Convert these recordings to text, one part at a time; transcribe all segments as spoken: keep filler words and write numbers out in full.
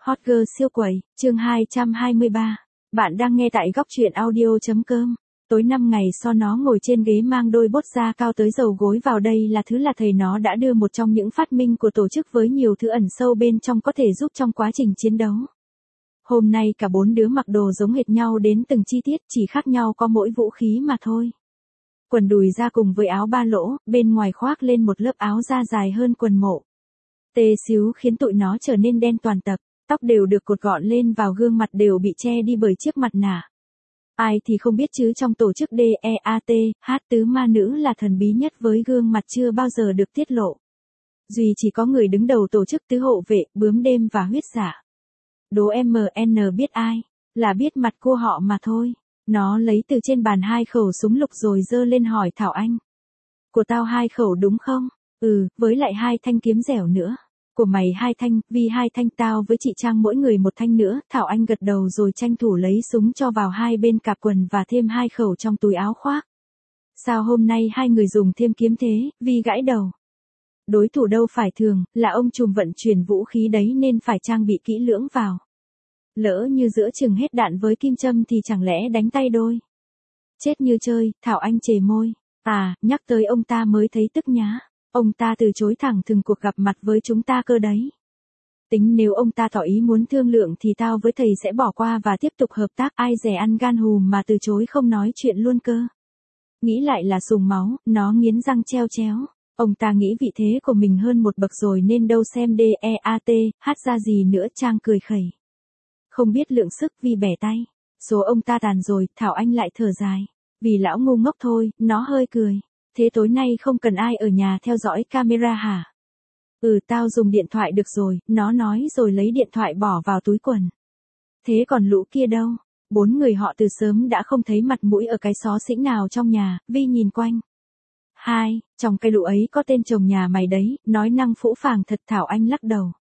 Hot Girl siêu quẩy, chương hai trăm hai mươi ba. Bạn đang nghe tại góc truyện audio.com. Tối năm ngày so nó ngồi trên ghế mang đôi bốt da cao tới dầu gối vào, đây là thứ là thầy nó đã đưa một trong những phát minh của tổ chức với nhiều thứ ẩn sâu bên trong có thể giúp trong quá trình chiến đấu. Hôm nay cả bốn đứa mặc đồ giống hệt nhau đến từng chi tiết, chỉ khác nhau có mỗi vũ khí mà thôi. Quần đùi da cùng với áo ba lỗ, bên ngoài khoác lên một lớp áo da dài hơn quần mộ. Tê xíu khiến tụi nó trở nên đen toàn tập, tóc đều được cột gọn lên vào gương mặt đều bị che đi bởi chiếc mặt nạ. Ai thì không biết chứ trong tổ chức đê e a tê, hát tứ ma nữ là thần bí nhất với gương mặt chưa bao giờ được tiết lộ. Duy chỉ có người đứng đầu tổ chức tứ hộ vệ, bướm đêm và huyết giả. Đố em en biết ai, là biết mặt cô họ mà thôi. Nó lấy từ trên bàn hai khẩu súng lục rồi giơ lên hỏi Thảo Anh. Của tao hai khẩu đúng không? Ừ, với lại hai thanh kiếm dẻo nữa. Của mày hai thanh, vì hai thanh tao với chị Trang mỗi người một thanh nữa. Thảo Anh gật đầu rồi tranh thủ lấy súng cho vào hai bên cạp quần và thêm hai khẩu trong túi áo khoác. Sao hôm nay hai người dùng thêm kiếm thế? Vi gãi đầu. Đối thủ đâu phải thường, là ông trùm vận chuyển vũ khí đấy nên phải trang bị kỹ lưỡng vào. Lỡ như giữa chừng hết đạn với kim châm thì chẳng lẽ đánh tay đôi. Chết như chơi, Thảo Anh chề môi. À, nhắc tới ông ta mới thấy tức nhá. Ông ta từ chối thẳng thừng cuộc gặp mặt với chúng ta cơ đấy. Tính nếu ông ta tỏ ý muốn thương lượng thì tao với thầy sẽ bỏ qua và tiếp tục hợp tác, ai dè ăn gan hùm mà từ chối không nói chuyện luôn cơ. Nghĩ lại là sùng máu, nó nghiến răng treo chéo. Ông ta nghĩ vị thế của mình hơn một bậc rồi nên đâu xem đê e a tê, hát ra gì nữa. Trang cười khẩy. Không biết lượng sức vì bẻ tay. Số ông ta tàn rồi, Thảo Anh lại thở dài. Vì lão ngu ngốc thôi, nó hơi cười. Thế tối nay không cần ai ở nhà theo dõi camera hả? Ừ, tao dùng điện thoại được rồi, nó nói rồi lấy điện thoại bỏ vào túi quần. Thế còn lũ kia đâu? Bốn người họ từ sớm đã không thấy mặt mũi ở cái xó xỉnh nào trong nhà. Vi nhìn quanh. Hai, trong cái lũ ấy có tên chồng nhà mày đấy, nói năng phũ phàng thật. Thảo Anh lắc đầu.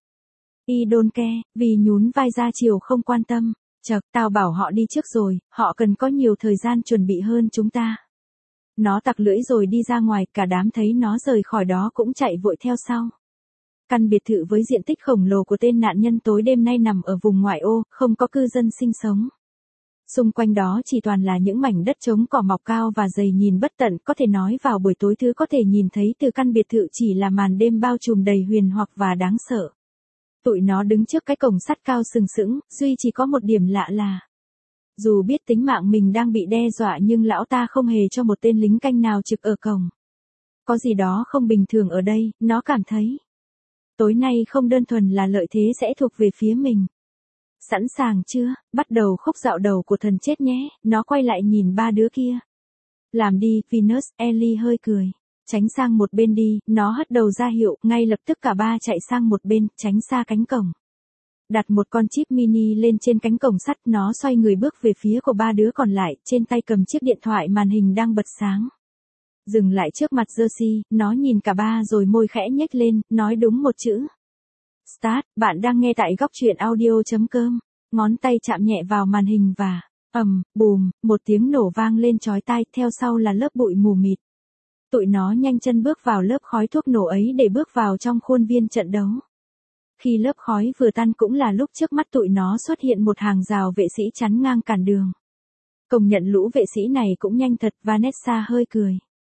Y đôn ke, vì nhún vai ra chiều không quan tâm. Chật, tao bảo họ đi trước rồi, họ cần có nhiều thời gian chuẩn bị hơn chúng ta. Nó tặc lưỡi rồi đi ra ngoài, cả đám thấy nó rời khỏi đó cũng chạy vội theo sau. Căn biệt thự với diện tích khổng lồ của tên nạn nhân tối đêm nay nằm ở vùng ngoại ô, không có cư dân sinh sống. Xung quanh đó chỉ toàn là những mảnh đất trống, cỏ mọc cao và dày nhìn bất tận, có thể nói vào buổi tối thứ có thể nhìn thấy từ căn biệt thự chỉ là màn đêm bao trùm đầy huyền hoặc và đáng sợ. Tụi nó đứng trước cái cổng sắt cao sừng sững, duy chỉ có một điểm lạ là dù biết tính mạng mình đang bị đe dọa nhưng lão ta không hề cho một tên lính canh nào trực ở cổng. Có gì đó không bình thường ở đây, nó cảm thấy. Tối nay không đơn thuần là lợi thế sẽ thuộc về phía mình. Sẵn sàng chưa, bắt đầu khúc dạo đầu của thần chết nhé, nó quay lại nhìn ba đứa kia. Làm đi, Venus, Ellie hơi cười. Tránh sang một bên đi, nó hất đầu ra hiệu, ngay lập tức cả ba chạy sang một bên, tránh xa cánh cổng. Đặt một con chip mini lên trên cánh cổng sắt, nó xoay người bước về phía của ba đứa còn lại, trên tay cầm chiếc điện thoại màn hình đang bật sáng. Dừng lại trước mặt Jersey, nó nhìn cả ba rồi môi khẽ nhếch lên, nói đúng một chữ. Start, bạn đang nghe tại góc truyện audio.com. Ngón tay chạm nhẹ vào màn hình và, ầm, bùm, một tiếng nổ vang lên chói tai, theo sau là lớp bụi mù mịt. Tụi nó nhanh chân bước vào lớp khói thuốc nổ ấy để bước vào trong khuôn viên trận đấu. Khi lớp khói vừa tan cũng là lúc trước mắt tụi nó xuất hiện một hàng rào vệ sĩ chắn ngang cản đường. Công nhận lũ vệ sĩ này cũng nhanh thật, Vanessa hơi cười.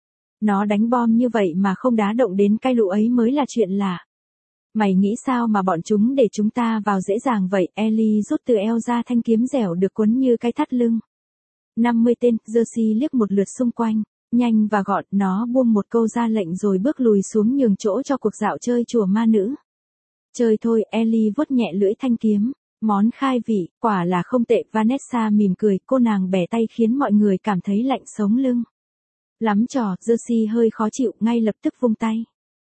Nó đánh bom như vậy mà không đá động đến cái lũ ấy mới là chuyện lạ. Mày nghĩ sao mà bọn chúng để chúng ta vào dễ dàng vậy? Ellie rút từ eo ra thanh kiếm dẻo được quấn như cái thắt lưng. năm mươi tên, Jersey liếc một lượt xung quanh. Nhanh và gọn, nó buông một câu ra lệnh rồi bước lùi xuống nhường chỗ cho cuộc dạo chơi chùa ma nữ. Chơi thôi, Ellie vuốt nhẹ lưỡi thanh kiếm. Món khai vị, quả là không tệ. Vanessa mỉm cười, cô nàng bẻ tay khiến mọi người cảm thấy lạnh sống lưng. Lắm trò, Jersey hơi khó chịu, ngay lập tức vung tay.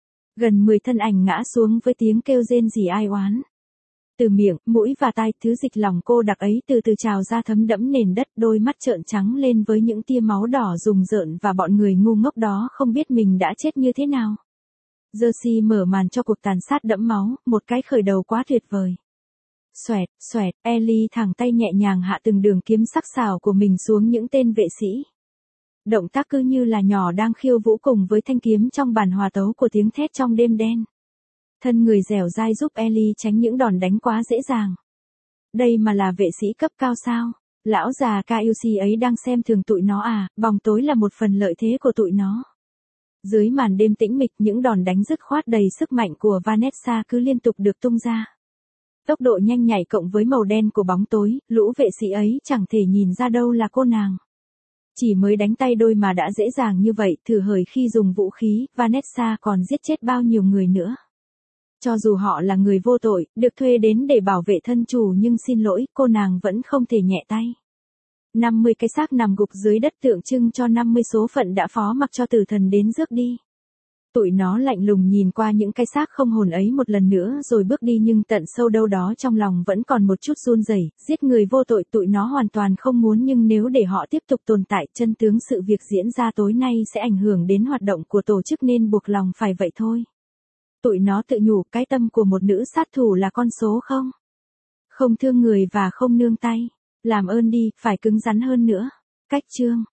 Gần mười thân ảnh ngã xuống với tiếng kêu rên rỉ ai oán. Từ miệng, mũi và tai, thứ dịch lòng cô đặc ấy từ từ trào ra thấm đẫm nền đất, đôi mắt trợn trắng lên với những tia máu đỏ rùng rợn và bọn người ngu ngốc đó không biết mình đã chết như thế nào. Jersey mở màn cho cuộc tàn sát đẫm máu, một cái khởi đầu quá tuyệt vời. Xoẹt, xoẹt, Ellie thẳng tay nhẹ nhàng hạ từng đường kiếm sắc sảo của mình xuống những tên vệ sĩ. Động tác cứ như là nhỏ đang khiêu vũ cùng với thanh kiếm trong bản hòa tấu của tiếng thét trong đêm đen. Thân người dẻo dai giúp Ellie tránh những đòn đánh quá dễ dàng. đây mà là vệ sĩ cấp cao sao? Lão già Caiusi ấy đang xem thường tụi nó à, bóng tối là một phần lợi thế của tụi nó. Dưới màn đêm tĩnh mịch, những đòn đánh dứt khoát đầy sức mạnh của Vanessa cứ liên tục được tung ra. Tốc độ nhanh nhạy cộng với màu đen của bóng tối, lũ vệ sĩ ấy chẳng thể nhìn ra đâu là cô nàng. Chỉ mới đánh tay đôi mà đã dễ dàng như vậy, thử hời khi dùng vũ khí, Vanessa còn giết chết bao nhiêu người nữa. Cho dù họ là người vô tội, được thuê đến để bảo vệ thân chủ nhưng xin lỗi, cô nàng vẫn không thể nhẹ tay. năm mươi cái xác nằm gục dưới đất tượng trưng cho năm mươi số phận đã phó mặc cho tử thần đến rước đi. Tụi nó lạnh lùng nhìn qua những cái xác không hồn ấy một lần nữa rồi bước đi, nhưng tận sâu đâu đó trong lòng vẫn còn một chút run rẩy. Giết người vô tội tụi nó hoàn toàn không muốn, nhưng nếu để họ tiếp tục tồn tại, chân tướng sự việc diễn ra tối nay sẽ ảnh hưởng đến hoạt động của tổ chức nên buộc lòng phải vậy thôi. Tụi nó tự nhủ cái tâm của một nữ sát thủ là con số không. Không thương người và không nương tay. Làm ơn đi, phải cứng rắn hơn nữa. Cách chương